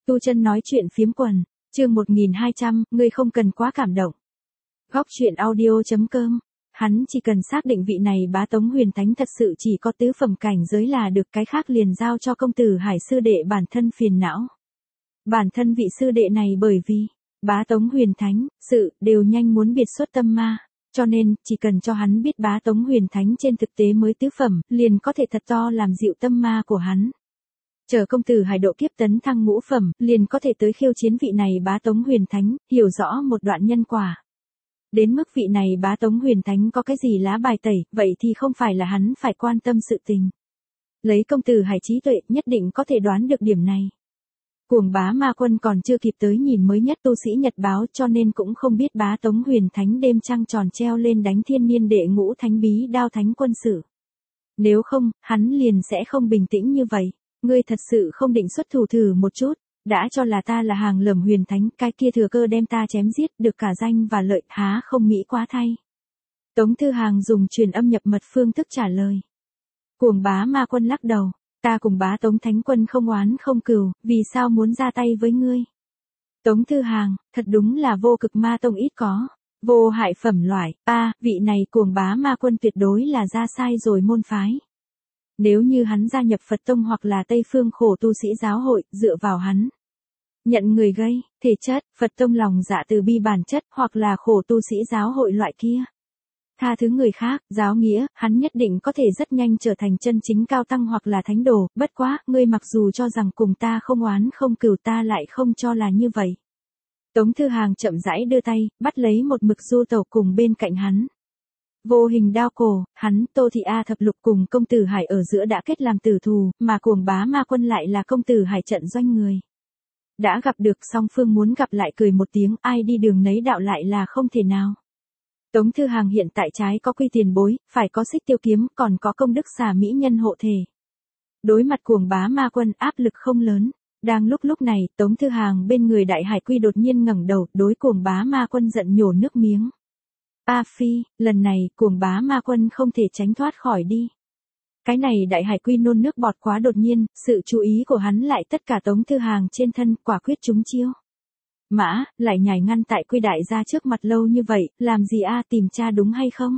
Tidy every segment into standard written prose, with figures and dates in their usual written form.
Tu Chân nói chuyện phiếm quần, chương 1200, ngươi không cần quá cảm động. Góc chuyện audio.com. Hắn chỉ cần xác định vị này bá Tống Huyền Thánh thật sự chỉ có tứ phẩm cảnh giới là được, cái khác liền giao cho công tử Hải sư đệ bản thân phiền não. Bản thân vị sư đệ này bởi vì bá Tống Huyền Thánh, sự đều nhanh muốn biệt xuất tâm ma, cho nên chỉ cần cho hắn biết bá Tống Huyền Thánh trên thực tế mới tứ phẩm, liền có thể thật to làm dịu tâm ma của hắn. Chờ công tử Hải độ kiếp tấn thăng ngũ phẩm, liền có thể tới khiêu chiến vị này bá Tống Huyền Thánh, hiểu rõ một đoạn nhân quả. Đến mức vị này bá Tống Huyền Thánh có cái gì lá bài tẩy, vậy thì không phải là hắn phải quan tâm sự tình. Lấy công tử Hải trí tuệ nhất định có thể đoán được điểm này. Cuồng bá ma quân còn chưa kịp tới nhìn mới nhất tu sĩ nhật báo, cho nên cũng không biết bá Tống Huyền Thánh đêm trăng tròn treo lên đánh thiên niên đệ ngũ thánh bí đao thánh quân sử. Nếu không, hắn liền sẽ không bình tĩnh như vậy. Ngươi thật sự không định xuất thủ thử một chút, đã cho là ta là hàng lầm Huyền Thánh, cái kia thừa cơ đem ta chém giết, được cả danh và lợi, há không mỹ quá thay. Tống Thư Hàng dùng truyền âm nhập mật phương thức trả lời. Cuồng bá ma quân lắc đầu, ta cùng bá Tống Thánh quân không oán không cừu, vì sao muốn ra tay với ngươi? Tống Thư Hàng, thật đúng là vô cực ma tông ít có, vô hại phẩm loại, vị này cuồng bá ma quân tuyệt đối là ra sai rồi môn phái. Nếu như hắn gia nhập Phật tông hoặc là Tây phương khổ tu sĩ giáo hội, dựa vào hắn nhận người gây, thể chất, Phật tông lòng dạ từ bi bản chất, hoặc là khổ tu sĩ giáo hội loại kia. Tha thứ người khác, giáo nghĩa, hắn nhất định có thể rất nhanh trở thành chân chính cao tăng hoặc là thánh đồ, bất quá, ngươi mặc dù cho rằng cùng ta không oán không cừu, ta lại không cho là như vậy. Tống Thư Hàng chậm rãi đưa tay, bắt lấy một mực du tẩu cùng bên cạnh hắn. Vô hình đao cổ, hắn, Tô Thị A thập lục cùng công tử Hải ở giữa đã kết làm tử thù, mà cuồng bá ma quân lại là công tử Hải trận doanh người. Đã gặp được, song phương muốn gặp lại cười một tiếng, ai đi đường nấy đạo lại là không thể nào. Tống Thư Hàng hiện tại trái có quy tiền bối, phải có xích tiêu kiếm, còn có công đức xà mỹ nhân hộ thể. Đối mặt cuồng bá ma quân áp lực không lớn. Đang lúc này, Tống Thư Hàng bên người Đại Hải Quy đột nhiên ngẩng đầu, đối cuồng bá ma quân giận nhổ nước miếng. A Phi, lần này, cuồng bá ma quân không thể tránh thoát khỏi đi. Cái này Đại Hải Quy nôn nước bọt quá đột nhiên, sự chú ý của hắn lại tất cả Tống Thư Hàng trên thân, quả quyết trúng chiêu. Mã, lại nhảy ngăn tại Quy đại gia trước mặt lâu như vậy, làm gì tìm cha đúng hay không?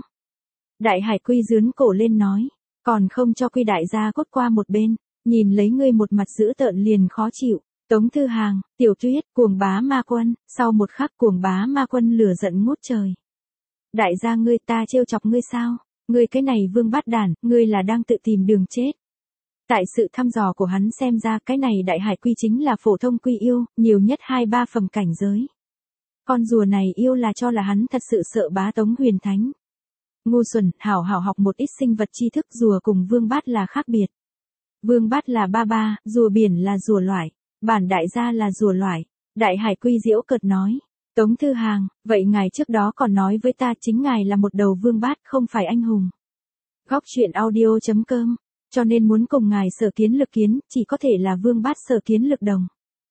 Đại Hải Quy giướn cổ lên nói, còn không cho Quy đại gia cốt qua một bên, nhìn lấy ngươi một mặt dữ tợn liền khó chịu. Tống Thư Hàng, Tiểu Tuyết, cuồng bá ma quân, sau một khắc cuồng bá ma quân lửa giận ngút trời. Đại gia ngươi, ta trêu chọc ngươi sao? Ngươi cái này vương bát đản, ngươi là đang tự tìm đường chết. Tại sự thăm dò của hắn xem ra cái này Đại Hải Quy chính là phổ thông quy yêu, nhiều nhất 2-3 phẩm cảnh giới. Con rùa này yêu là cho là hắn thật sự sợ bá Tống Huyền Thánh. Ngu xuẩn, hảo học một ít sinh vật tri thức, rùa cùng vương bát là khác biệt. Vương bát là ba, rùa biển là rùa loại, bản đại gia là rùa loại. Đại Hải Quy giễu cợt nói. Tống Thư Hàng, vậy ngài trước đó còn nói với ta chính ngài là một đầu vương bát, không phải anh hùng. Góc chuyện audio.com, cho nên muốn cùng ngài sở kiến lực kiến, chỉ có thể là vương bát sở kiến lực đồng.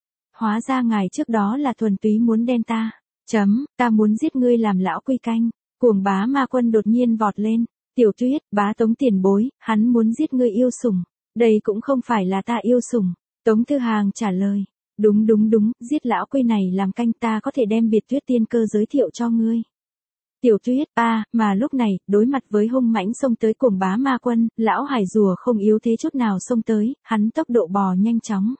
Hóa ra ngài trước đó là thuần túy muốn đen ta. Ta muốn giết ngươi làm lão Quy canh. Cuồng bá ma quân đột nhiên vọt lên. Tiểu Tuyết, bá Tống tiền bối, hắn muốn giết ngươi yêu sủng. Đây cũng không phải là ta yêu sủng. Tống Thư Hàng trả lời. Đúng, giết lão Quy này làm canh, ta có thể đem biệt Tuyết tiên cơ giới thiệu cho ngươi. Tiểu Tuyết, mà lúc này, đối mặt với hung mãnh xông tới cuồng bá ma quân, lão hải rùa không yếu thế chút nào xông tới, hắn tốc độ bò nhanh chóng.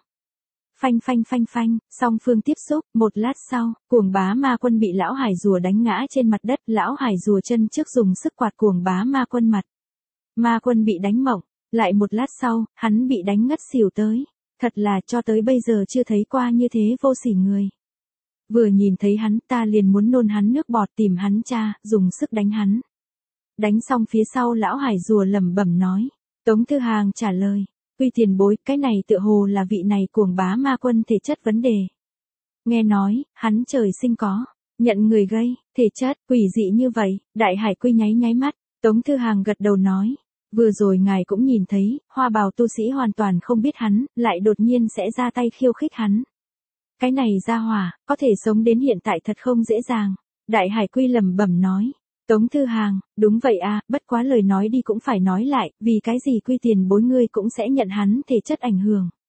Phanh, song phương tiếp xúc, một lát sau, cuồng bá ma quân bị lão hải rùa đánh ngã trên mặt đất, lão hải rùa chân trước dùng sức quạt cuồng bá ma quân mặt. Ma quân bị đánh mộng, lại một lát sau, hắn bị đánh ngất xỉu tới. Thật là cho tới bây giờ chưa thấy qua như thế vô sỉ người. Vừa nhìn thấy hắn, ta liền muốn nôn hắn nước bọt, tìm hắn cha, dùng sức đánh hắn. Đánh xong phía sau lão hải rùa lẩm bẩm nói. Tống Thư Hàng trả lời. Quy tiền bối, cái này tựa hồ là vị này cuồng bá ma quân thể chất vấn đề. Nghe nói, hắn trời sinh có, nhận người gây, thể chất, quỷ dị như vậy. Đại Hải Quy nháy mắt. Tống Thư Hàng gật đầu nói. Vừa rồi ngài cũng nhìn thấy, hoa bào tu sĩ hoàn toàn không biết hắn, lại đột nhiên sẽ ra tay khiêu khích hắn. Cái này ra hỏa, có thể sống đến hiện tại thật không dễ dàng. Đại Hải Quy lẩm bẩm nói. Tống Thư Hàng, đúng vậy bất quá lời nói đi cũng phải nói lại, vì cái gì Quy tiền bối ngươi cũng sẽ nhận hắn thể chất ảnh hưởng.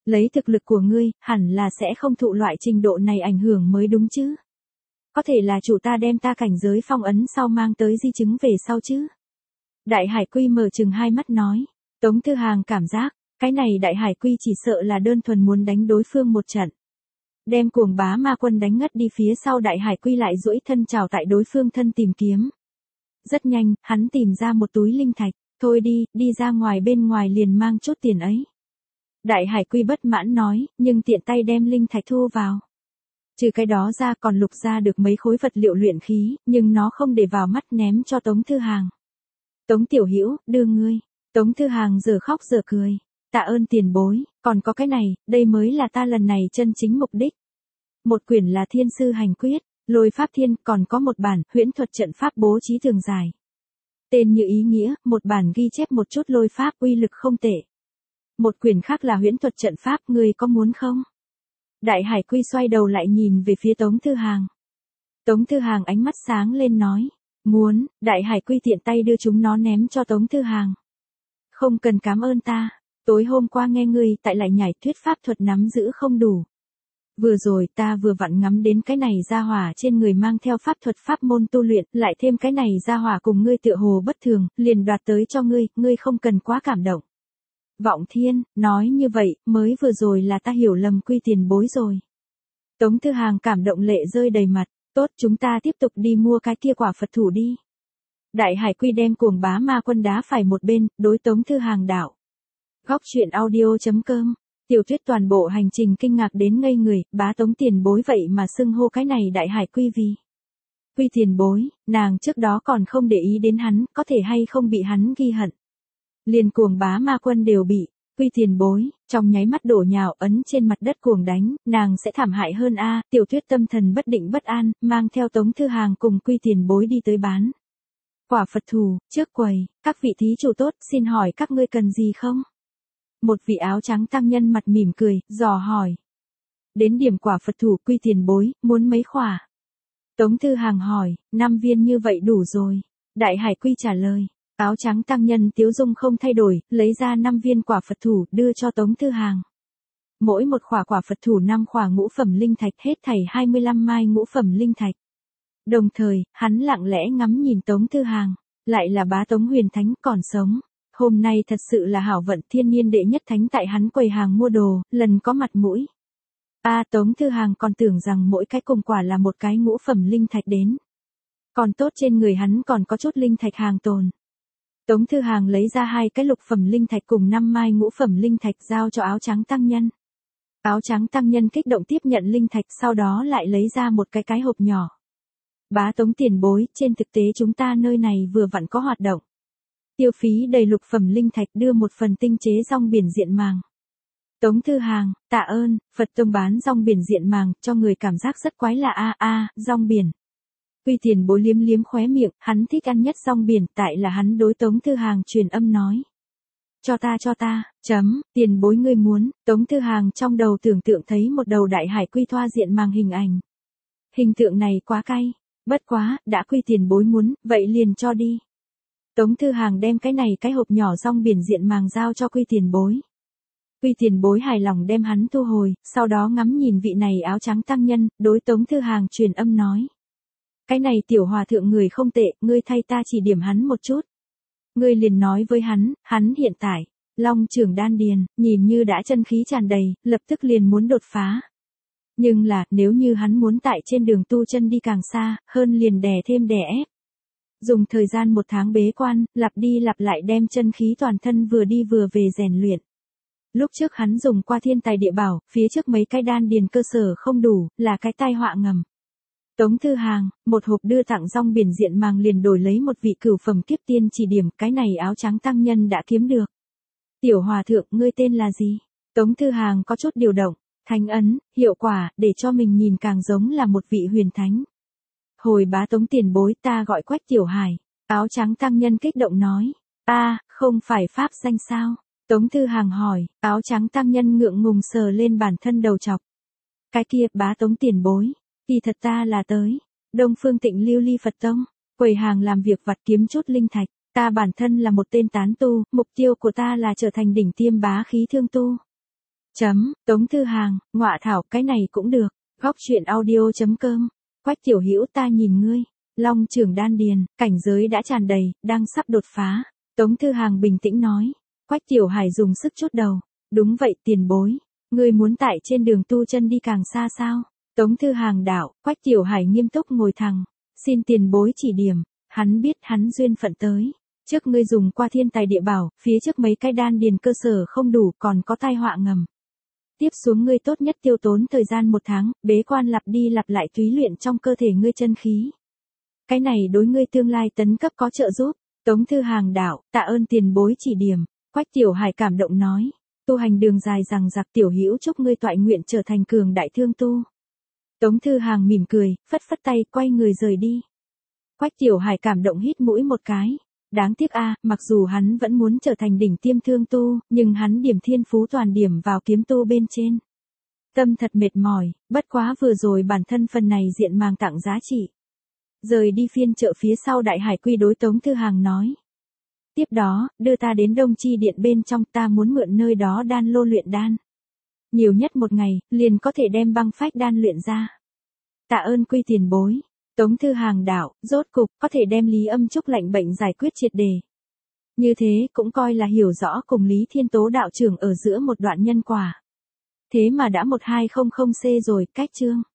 Lấy thực lực của ngươi, hẳn là sẽ không thụ loại trình độ này ảnh hưởng mới đúng chứ. Có thể là chủ ta đem ta cảnh giới phong ấn sau mang tới di chứng về sau chứ. Đại Hải Quy mở chừng hai mắt nói. Tống Thư Hàng cảm giác, cái này Đại Hải Quy chỉ sợ là đơn thuần muốn đánh đối phương một trận. Đem Cuồng Bá Ma Quân đánh ngất đi phía sau Đại Hải Quy lại duỗi thân chào tại đối phương thân tìm kiếm. Rất nhanh, hắn tìm ra một túi linh thạch. Thôi đi, đi ra ngoài bên ngoài liền mang chút tiền ấy. Đại Hải Quy bất mãn nói, nhưng tiện tay đem linh thạch thu vào. Trừ cái đó ra còn lục ra được mấy khối vật liệu luyện khí, nhưng nó không để vào mắt ném cho Tống Thư Hàng. Tống Tiểu Hữu, đưa ngươi. Tống Thư Hàng giờ khóc giờ cười. Tạ ơn tiền bối, còn có cái này, đây mới là ta lần này chân chính mục đích. Một quyển là Thiên Sư Hành Quyết, Lôi Pháp Thiên, còn có một bản Huyễn Thuật Trận Pháp bố trí thường dài. Tên như ý nghĩa, một bản ghi chép một chút lôi pháp uy lực không tệ. Một quyển khác là Huyễn Thuật Trận Pháp, ngươi có muốn không? Đại Hải Quy xoay đầu lại nhìn về phía Tống Thư Hàng. Tống Thư Hàng ánh mắt sáng lên nói, muốn. Đại Hải Quy tiện tay đưa chúng nó ném cho Tống Thư Hàng. Không cần cảm ơn ta, tối hôm qua nghe ngươi tại lại nhảy thuyết pháp thuật nắm giữ không đủ. Vừa rồi ta vừa vặn ngắm đến cái này gia hỏa trên người mang theo pháp thuật pháp môn tu luyện, lại thêm cái này gia hỏa cùng ngươi tựa hồ bất thường, liền đoạt tới cho ngươi không cần quá cảm động. Vọng Thiên, nói như vậy, mới vừa rồi là ta hiểu lầm Quy tiền bối rồi. Tống Thư Hàng cảm động lệ rơi đầy mặt, tốt chúng ta tiếp tục đi mua cái kia quả Phật thủ đi. Đại Hải Quy đem Cuồng Bá Ma Quân đá phải một bên, đối Tống Thư Hàng đạo. Góc truyện audio.com, Tiểu Tuyết toàn bộ hành trình kinh ngạc đến ngây người, bá Tống tiền bối vậy mà xưng hô cái này Đại Hải Quy vì. Quy tiền bối, nàng trước đó còn không để ý đến hắn, có thể hay không bị hắn ghi hận. Liền Cuồng Bá Ma Quân đều bị, Quy tiền bối, trong nháy mắt đổ nhào ấn trên mặt đất cuồng đánh, nàng sẽ thảm hại hơn a. Tiểu Tuyết tâm thần bất định bất an, mang theo Tống Thư Hàng cùng Quy tiền bối đi tới bán. Quả Phật thủ, trước quầy, các vị thí chủ tốt, xin hỏi các ngươi cần gì không? Một vị áo trắng tăng nhân mặt mỉm cười, dò hỏi. Đến điểm quả Phật thủ, Quy tiền bối, muốn mấy khỏa? Tống Thư Hàng hỏi, 5 viên như vậy đủ rồi. Đại Hải Quy trả lời. Áo trắng tăng nhân tiếu dung không thay đổi, lấy ra 5 viên quả Phật thủ, đưa cho Tống Thư Hàng. Mỗi một khỏa quả Phật thủ 5 khỏa ngũ phẩm linh thạch, hết thảy 25 mai ngũ phẩm linh thạch. Đồng thời, hắn lặng lẽ ngắm nhìn Tống Thư Hàng, lại là bá Tống Huyền Thánh còn sống. Hôm nay thật sự là hảo vận, thiên niên đệ nhất thánh tại hắn quầy hàng mua đồ, lần có mặt mũi. Tống Thư Hàng còn tưởng rằng mỗi cái cùng quả là một cái ngũ phẩm linh thạch đến. Còn tốt trên người hắn còn có chút linh thạch hàng tồn. Tống Thư Hàng lấy ra 2 cái lục phẩm linh thạch cùng 5 mai ngũ phẩm linh thạch giao cho áo trắng tăng nhân. Áo trắng tăng nhân kích động tiếp nhận linh thạch, sau đó lại lấy ra một cái hộp nhỏ. Bá Tống tiền bối, trên thực tế chúng ta nơi này vừa vặn có hoạt động. Tiêu phí đầy lục phẩm linh thạch đưa một phần tinh chế rong biển diện màng. Tống Thư Hàng, tạ ơn, Phật tông bán rong biển diện màng, cho người cảm giác rất quái lạ rong biển. Quy tiền bối liếm liếm khóe miệng, hắn thích ăn nhất rong biển, tại là hắn đối Tống Thư Hàng truyền âm nói. Cho ta, tiền bối ngươi muốn. Tống Thư Hàng trong đầu tưởng tượng thấy một đầu Đại Hải Quy thoa diện màng hình ảnh. Hình tượng này quá cay, bất quá, đã Quy tiền bối muốn, vậy liền cho đi. Tống Thư Hàng đem cái hộp nhỏ rong biển diện màng giao cho Quy tiền bối. Quy tiền bối hài lòng đem hắn thu hồi, sau đó ngắm nhìn vị này áo trắng tăng nhân, đối Tống Thư Hàng truyền âm nói. Cái này tiểu hòa thượng người không tệ, ngươi thay ta chỉ điểm hắn một chút. Ngươi liền nói với hắn hiện tại, long trưởng đan điền, nhìn như đã chân khí tràn đầy, lập tức liền muốn đột phá. Nhưng là, nếu như hắn muốn tại trên đường tu chân đi càng xa, hơn liền đè thêm đè ép. Dùng thời gian 1 tháng bế quan, lặp đi lặp lại đem chân khí toàn thân vừa đi vừa về rèn luyện. Lúc trước hắn dùng qua thiên tài địa bảo, phía trước mấy cái đan điền cơ sở không đủ, là cái tai họa ngầm. Tống Thư Hàng, một hộp đưa tặng rong biển diện màng liền đổi lấy một vị cửu phẩm kiếp tiên chỉ điểm, cái này áo trắng tăng nhân đã kiếm được. Tiểu hòa thượng, ngươi tên là gì? Tống Thư Hàng có chút điều động, thánh ấn, hiệu quả, để cho mình nhìn càng giống là một vị huyền thánh. Hồi bá Tống tiền bối, ta gọi Quách Tiểu Hải. Áo trắng tăng nhân kích động nói. Không phải pháp danh sao? Tống Thư Hàng hỏi, áo trắng tăng nhân ngượng ngùng sờ lên bản thân đầu chọc. Cái kia, bá Tống tiền bối. Kỳ thật ta là tới Đông Phương Tịnh Lưu Ly Phật Tông, quầy hàng làm việc vặt kiếm chút linh thạch. Ta bản thân là một tên tán tu, mục tiêu của ta là trở thành đỉnh tiêm bá khí thương tu. Tống Thư Hàng, ngọa thảo, cái này cũng được. Góc truyện audio.com. Quách Tiểu Hữu, ta nhìn ngươi, long trưởng đan điền, cảnh giới đã tràn đầy, đang sắp đột phá. Tống Thư Hàng bình tĩnh nói. Quách Tiểu Hải dùng sức chốt đầu. Đúng vậy tiền bối. Ngươi muốn tại trên đường tu chân đi càng xa sao? Tống Thư Hàng đạo. Quách Tiểu Hải nghiêm túc ngồi thẳng. Xin tiền bối chỉ điểm. Hắn biết hắn duyên phận tới. Trước ngươi dùng qua thiên tài địa bảo, phía trước mấy cái đan điền cơ sở không đủ, còn có tai họa ngầm. Tiếp xuống ngươi tốt nhất tiêu tốn thời gian 1 tháng, bế quan lặp đi lặp lại túy luyện trong cơ thể ngươi chân khí. Cái này đối ngươi tương lai tấn cấp có trợ giúp. Tống Thư Hàng đạo, tạ ơn tiền bối chỉ điểm. Quách Tiểu Hải cảm động nói. Tu hành đường dài rằng giặc, Tiểu Hữu chúc ngươi toại nguyện trở thành cường đại thương tu. Tống Thư Hàng mỉm cười, phất phất tay quay người rời đi. Quách Tiểu Hải cảm động hít mũi một cái. Đáng tiếc mặc dù hắn vẫn muốn trở thành đỉnh tiêm thương tu, nhưng hắn điểm thiên phú toàn điểm vào kiếm tu bên trên. Tâm thật mệt mỏi, bất quá vừa rồi bản thân phần này diện màng tặng giá trị. Rời đi phiên chợ phía sau Đại Hải Quy đối Tống Thư Hàng nói. Tiếp đó, đưa ta đến Đông Chi Điện bên trong, ta muốn mượn nơi đó đan lô luyện đan. Nhiều nhất 1 ngày, liền có thể đem băng phách đan luyện ra. Tạ ơn Quy tiền bối. Tống Thư Hàng đạo, rốt cục, có thể đem Lý Âm Trúc lạnh bệnh giải quyết triệt đề. Như thế, cũng coi là hiểu rõ cùng Lý Thiên Tố đạo trưởng ở giữa một đoạn nhân quả. Thế mà đã 1200C rồi, cách chương.